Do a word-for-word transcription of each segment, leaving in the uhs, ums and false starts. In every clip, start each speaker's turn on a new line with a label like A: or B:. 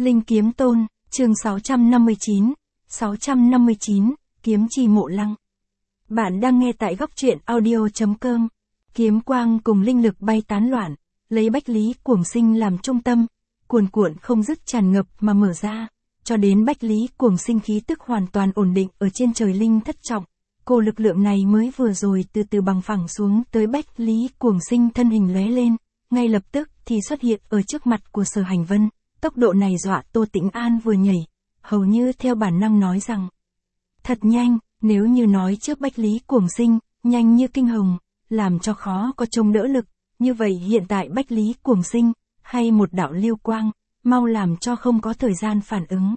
A: Linh Kiếm Tôn, chương sáu trăm năm mươi chín, sáu trăm năm mươi chín, Kiếm Chi Mộ Lăng. Bạn đang nghe tại góc truyện audio chấm com. Kiếm quang cùng linh lực bay tán loạn, lấy Bách Lý Cuồng Sinh làm trung tâm, cuồn cuộn không dứt tràn ngập mà mở ra, cho đến Bách Lý Cuồng Sinh khí tức hoàn toàn ổn định ở trên trời linh thất trọng. Cô lực lượng này mới vừa rồi từ từ bằng phẳng xuống tới Bách Lý Cuồng Sinh thân hình lóe lên, ngay lập tức thì xuất hiện ở trước mặt của Sở Hành Vân. Tốc độ này dọa Tô Tĩnh An vừa nhảy, hầu như theo bản năng nói rằng: thật nhanh. Nếu như nói trước Bách Lý Cuồng Sinh, nhanh như kinh hồng, làm cho khó có trông đỡ lực, như vậy hiện tại Bách Lý Cuồng Sinh, hay một đạo lưu quang, mau làm cho không có thời gian phản ứng.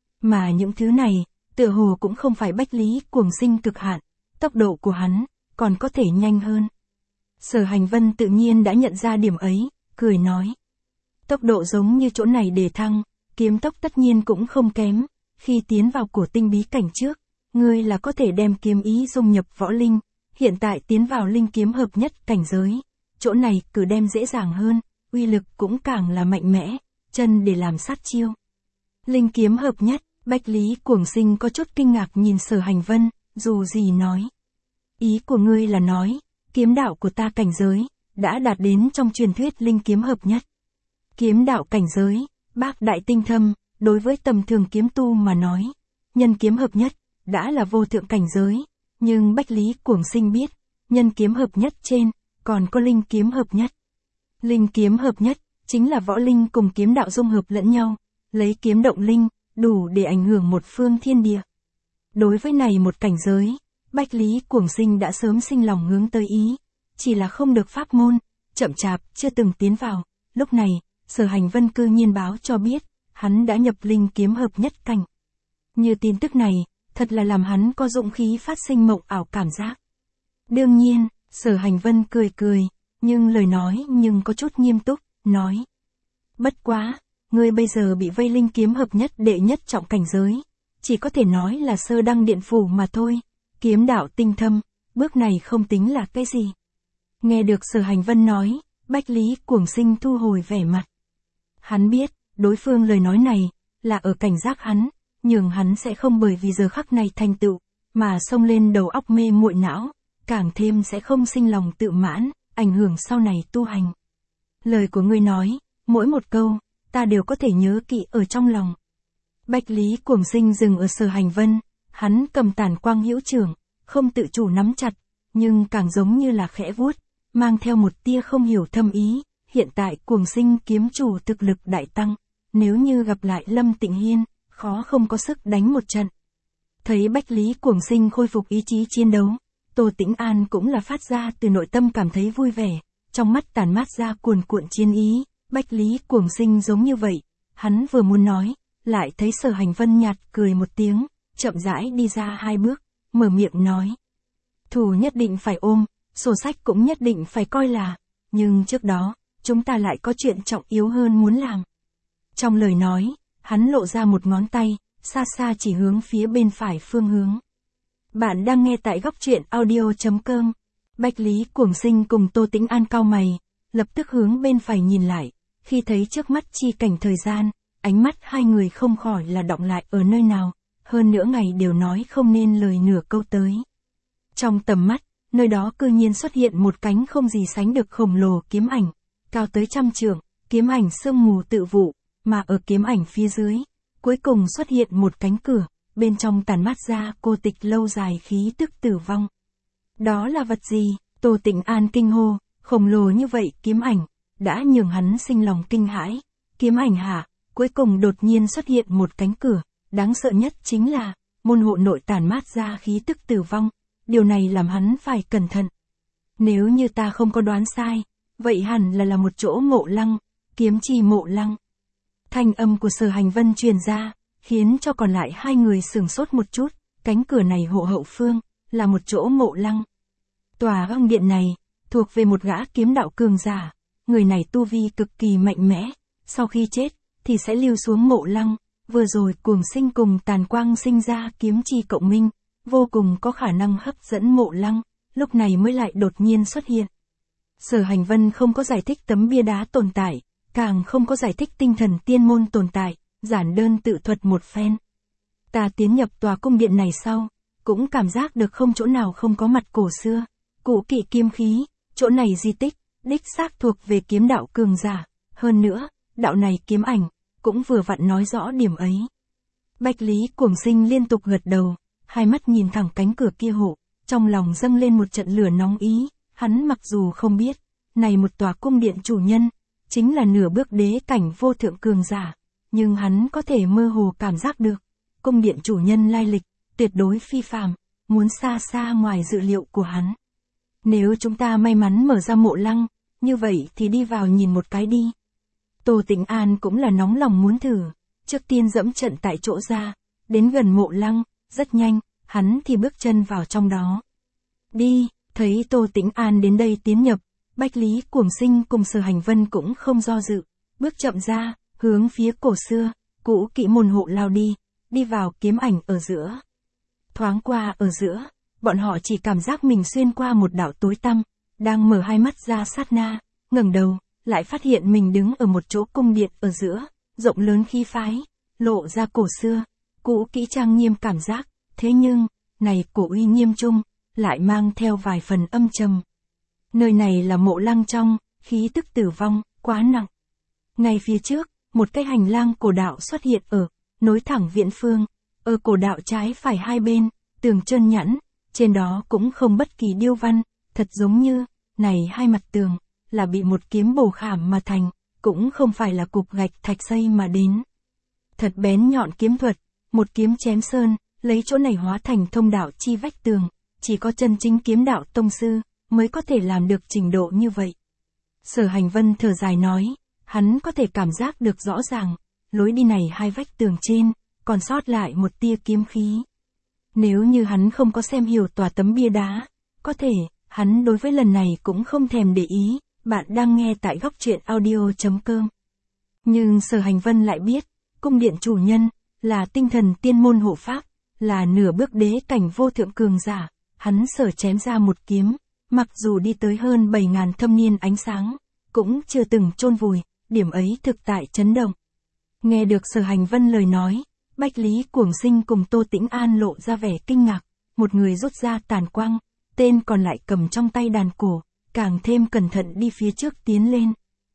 A: Mà những thứ này, tựa hồ cũng không phải Bách Lý Cuồng Sinh cực hạn, tốc độ của hắn, còn có thể nhanh hơn. Sở Hành Vân tự nhiên đã nhận ra điểm ấy, cười nói: tốc độ giống như chỗ này để thăng, kiếm tốc tất nhiên cũng không kém, khi tiến vào cổ tinh bí cảnh trước, ngươi là có thể đem kiếm ý dung nhập võ linh, hiện tại tiến vào linh kiếm hợp nhất cảnh giới, chỗ này cử đem dễ dàng hơn, uy lực cũng càng là mạnh mẽ, chân để làm sát chiêu. Linh kiếm hợp nhất, Bách Lý Cuồng Sinh có chút kinh ngạc nhìn Sở Hành Vân, dù gì nói: ý của ngươi là nói, kiếm đạo của ta cảnh giới, đã đạt đến trong truyền thuyết linh kiếm hợp nhất. Kiếm đạo cảnh giới, bác đại tinh thâm, đối với tầm thường kiếm tu mà nói, nhân kiếm hợp nhất, đã là vô thượng cảnh giới, nhưng Bách Lý Cuồng Sinh biết, nhân kiếm hợp nhất trên, còn có linh kiếm hợp nhất. Linh kiếm hợp nhất, chính là võ linh cùng kiếm đạo dung hợp lẫn nhau, lấy kiếm động linh, đủ để ảnh hưởng một phương thiên địa. Đối với này một cảnh giới, Bách Lý Cuồng Sinh đã sớm sinh lòng hướng tới ý, chỉ là không được pháp môn, chậm chạp, chưa từng tiến vào. Lúc này, Sở Hành Vân cư nhiên báo cho biết, hắn đã nhập linh kiếm hợp nhất cảnh. Như tin tức này, thật là làm hắn có dũng khí phát sinh mộng ảo cảm giác. Đương nhiên, Sở Hành Vân cười cười, nhưng lời nói nhưng có chút nghiêm túc, nói: bất quá, ngươi bây giờ bị vây linh kiếm hợp nhất đệ nhất trọng cảnh giới, chỉ có thể nói là sơ đăng điện phủ mà thôi, kiếm đạo tinh thâm, bước này không tính là cái gì. Nghe được Sở Hành Vân nói, Bách Lý Cuồng Sinh thu hồi vẻ mặt. Hắn biết, đối phương lời nói này, là ở cảnh giác hắn, nhường hắn sẽ không bởi vì giờ khắc này thành tựu, mà xông lên đầu óc mê muội não, càng thêm sẽ không sinh lòng tự mãn, ảnh hưởng sau này tu hành. Lời của ngươi nói, mỗi một câu, ta đều có thể nhớ kỹ ở trong lòng. Bách Lý Cuồng Sinh dừng ở Sở Hành Vân, hắn cầm tản quang hữu trưởng, không tự chủ nắm chặt, nhưng càng giống như là khẽ vuốt, mang theo một tia không hiểu thâm ý. Hiện tại Cuồng Sinh kiếm chủ thực lực đại tăng, nếu như gặp lại Lâm Tịnh Hiên, khó không có sức đánh một trận. Thấy Bách Lý Cuồng Sinh khôi phục ý chí chiến đấu, Tô Tĩnh An cũng là phát ra từ nội tâm cảm thấy vui vẻ, trong mắt tản mát ra cuồn cuộn chiến ý. Bách Lý Cuồng Sinh giống như vậy, hắn vừa muốn nói, lại thấy Sở Hành Vân nhạt cười một tiếng, chậm rãi đi ra hai bước, mở miệng nói: thù nhất định phải ôm, sổ sách cũng nhất định phải coi là, nhưng trước đó, chúng ta lại có chuyện trọng yếu hơn muốn làm. Trong lời nói, hắn lộ ra một ngón tay, xa xa chỉ hướng phía bên phải phương hướng. Bạn đang nghe tại góc truyện audio chấm com. Bách Lý Cuồng Sinh cùng Tô Tĩnh An cau mày, lập tức hướng bên phải nhìn lại, khi thấy trước mắt chi cảnh thời gian, ánh mắt hai người không khỏi là đọng lại ở nơi nào, hơn nữa ngày đều nói không nên lời nửa câu tới. Trong tầm mắt, nơi đó cư nhiên xuất hiện một cánh không gì sánh được khổng lồ kiếm ảnh, cao tới trăm trượng, kiếm ảnh sương mù tự vụ, mà ở kiếm ảnh phía dưới, cuối cùng xuất hiện một cánh cửa, bên trong tản mát ra cô tịch lâu dài khí tức tử vong. Đó là vật gì? Tô Tĩnh An kinh hô, khổng lồ như vậy kiếm ảnh, đã nhường hắn sinh lòng kinh hãi. Kiếm ảnh hạ, cuối cùng đột nhiên xuất hiện một cánh cửa, đáng sợ nhất chính là, môn hộ nội tản mát ra khí tức tử vong, điều này làm hắn phải cẩn thận. Nếu như ta không có đoán sai, vậy hẳn là là một chỗ mộ lăng, kiếm chi mộ lăng. Thanh âm của Sở Hành Vân truyền ra, khiến cho còn lại hai người sửng sốt một chút, cánh cửa này hộ hậu phương, là một chỗ mộ lăng. Tòa lăng điện này, thuộc về một gã kiếm đạo cường giả, người này tu vi cực kỳ mạnh mẽ, sau khi chết, thì sẽ lưu xuống mộ lăng, vừa rồi Cuồng Sinh cùng Tàn Quang sinh ra kiếm chi cộng minh, vô cùng có khả năng hấp dẫn mộ lăng, lúc này mới lại đột nhiên xuất hiện. Sở Hành Vân không có giải thích tấm bia đá tồn tại, càng không có giải thích tinh thần tiên môn tồn tại, giản đơn tự thuật một phen. Ta tiến nhập tòa cung điện này sau, cũng cảm giác được không chỗ nào không có mặt cổ xưa, cũ kỵ kiếm khí, chỗ này di tích, đích xác thuộc về kiếm đạo cường giả, hơn nữa, đạo này kiếm ảnh, cũng vừa vặn nói rõ điểm ấy. Bách Lý Cuồng Sinh liên tục gật đầu, hai mắt nhìn thẳng cánh cửa kia hộ, trong lòng dâng lên một trận lửa nóng ý, hắn mặc dù không biết, này một tòa cung điện chủ nhân, chính là nửa bước đế cảnh vô thượng cường giả, nhưng hắn có thể mơ hồ cảm giác được, cung điện chủ nhân lai lịch, tuyệt đối phi phàm, muốn xa xa ngoài dự liệu của hắn. Nếu chúng ta may mắn mở ra mộ lăng, như vậy thì đi vào nhìn một cái đi. Tô Tĩnh An cũng là nóng lòng muốn thử, trước tiên dẫm trận tại chỗ ra, đến gần mộ lăng, rất nhanh, hắn thì bước chân vào trong đó. Đi, thấy Tô Tĩnh An đến đây tiến nhập, Bách Lý Cuồng Sinh cùng Sở Hành Vân cũng không do dự, bước chậm ra, hướng phía cổ xưa, cũ kỹ môn hộ lao đi, đi vào kiếm ảnh ở giữa. Thoáng qua ở giữa, bọn họ chỉ cảm giác mình xuyên qua một đạo tối tăm, đang mở hai mắt ra sát na, ngẩng đầu, lại phát hiện mình đứng ở một chỗ cung điện ở giữa, rộng lớn khí phái, lộ ra cổ xưa, cũ kỹ trang nghiêm cảm giác, thế nhưng, này cổ uy nghiêm chung, lại mang theo vài phần âm trầm. Nơi này là mộ lăng trong, khí tức tử vong, quá nặng. Ngay phía trước, một cái hành lang cổ đạo xuất hiện ở, nối thẳng viện phương, ở cổ đạo trái phải hai bên, tường trơn nhẵn, trên đó cũng không bất kỳ điêu văn, thật giống như, này hai mặt tường, là bị một kiếm bổ khảm mà thành, cũng không phải là cục gạch thạch xây mà đến. Thật bén nhọn kiếm thuật, một kiếm chém sơn, lấy chỗ này hóa thành thông đạo chi vách tường, chỉ có chân chính kiếm đạo tông sư, mới có thể làm được trình độ như vậy. Sở Hành Vân thở dài nói, hắn có thể cảm giác được rõ ràng, lối đi này hai vách tường trên, còn sót lại một tia kiếm khí. Nếu như hắn không có xem hiểu tòa tấm bia đá, có thể, hắn đối với lần này cũng không thèm để ý, bạn đang nghe tại góc truyện audio chấm com. Nhưng Sở Hành Vân lại biết, cung điện chủ nhân, là tinh thần tiên môn hộ pháp, là nửa bước đế cảnh vô thượng cường giả, hắn sở chém ra một kiếm, mặc dù đi tới hơn bảy ngàn thâm niên ánh sáng, cũng chưa từng chôn vùi, điểm ấy thực tại chấn động. Nghe được Sở Hành Vân lời nói, Bách Lý Cuồng Sinh cùng Tô Tĩnh An lộ ra vẻ kinh ngạc, một người rút ra tàn quang, tên còn lại cầm trong tay đàn cổ, càng thêm cẩn thận đi phía trước tiến lên.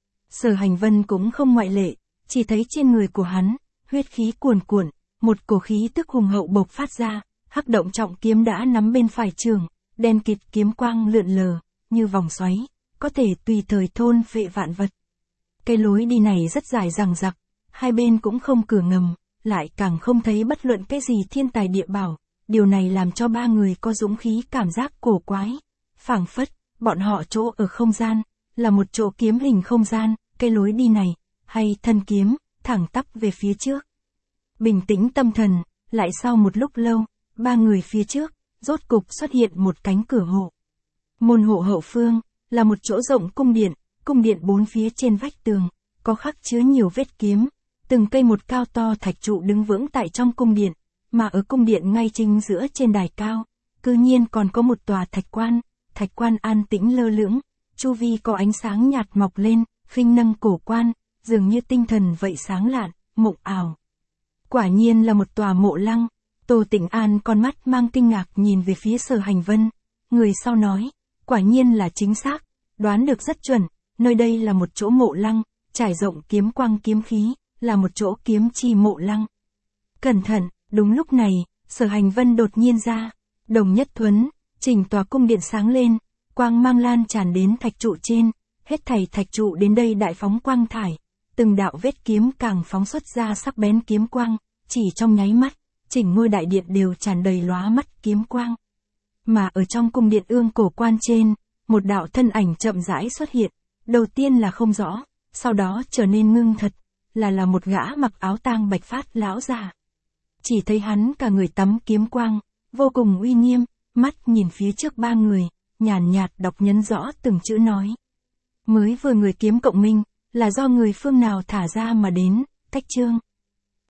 A: Sở Hành Vân cũng không ngoại lệ, chỉ thấy trên người của hắn, huyết khí cuồn cuộn, một cổ khí tức hùng hậu bộc phát ra, hắc động trọng kiếm đã nắm bên phải trường, đen kịt kiếm quang lượn lờ, như vòng xoáy, có thể tùy thời thôn phệ vạn vật. Cái lối đi này rất dài dằng dặc, hai bên cũng không cửa ngầm, lại càng không thấy bất luận cái gì thiên tài địa bảo, điều này làm cho ba người có dũng khí cảm giác cổ quái. Phảng phất, bọn họ chỗ ở không gian, là một chỗ kiếm hình không gian, cái lối đi này, hay thân kiếm, thẳng tắp về phía trước. Bình tĩnh tâm thần, lại sau một lúc lâu, ba người phía trước, rốt cục xuất hiện một cánh cửa hộ. Môn hộ hậu phương, là một chỗ rộng cung điện, cung điện bốn phía trên vách tường, có khắc chứa nhiều vết kiếm, từng cây một cao to thạch trụ đứng vững tại trong cung điện, mà ở cung điện ngay chính giữa trên đài cao, cư nhiên còn có một tòa thạch quan, thạch quan an tĩnh lơ lửng, chu vi có ánh sáng nhạt mọc lên, khinh nâng cổ quan, dường như tinh thần vậy sáng lạn, mộng ảo. Quả nhiên là một tòa mộ lăng. Tô Tĩnh An con mắt mang kinh ngạc nhìn về phía Sở Hành Vân, người sau nói, quả nhiên là chính xác, đoán được rất chuẩn, nơi đây là một chỗ mộ lăng, trải rộng kiếm quang kiếm khí, là một chỗ kiếm chi mộ lăng. Cẩn thận, đúng lúc này, Sở Hành Vân đột nhiên ra, đồng nhất thuấn, chỉnh tòa cung điện sáng lên, quang mang lan tràn đến thạch trụ trên, hết thảy thạch trụ đến đây đại phóng quang thải, từng đạo vết kiếm càng phóng xuất ra sắc bén kiếm quang, chỉ trong nháy mắt, chỉnh ngôi đại điện đều tràn đầy lóa mắt kiếm quang. Mà ở trong cung điện ương cổ quan trên, một đạo thân ảnh chậm rãi xuất hiện, đầu tiên là không rõ, sau đó trở nên ngưng thật, là là một gã mặc áo tang bạch phát lão già. Chỉ thấy hắn cả người tắm kiếm quang, vô cùng uy nghiêm, mắt nhìn phía trước ba người, nhàn nhạt đọc nhấn rõ từng chữ nói. Mới vừa người kiếm cộng minh, là do người phương nào thả ra mà đến, Cách Chương.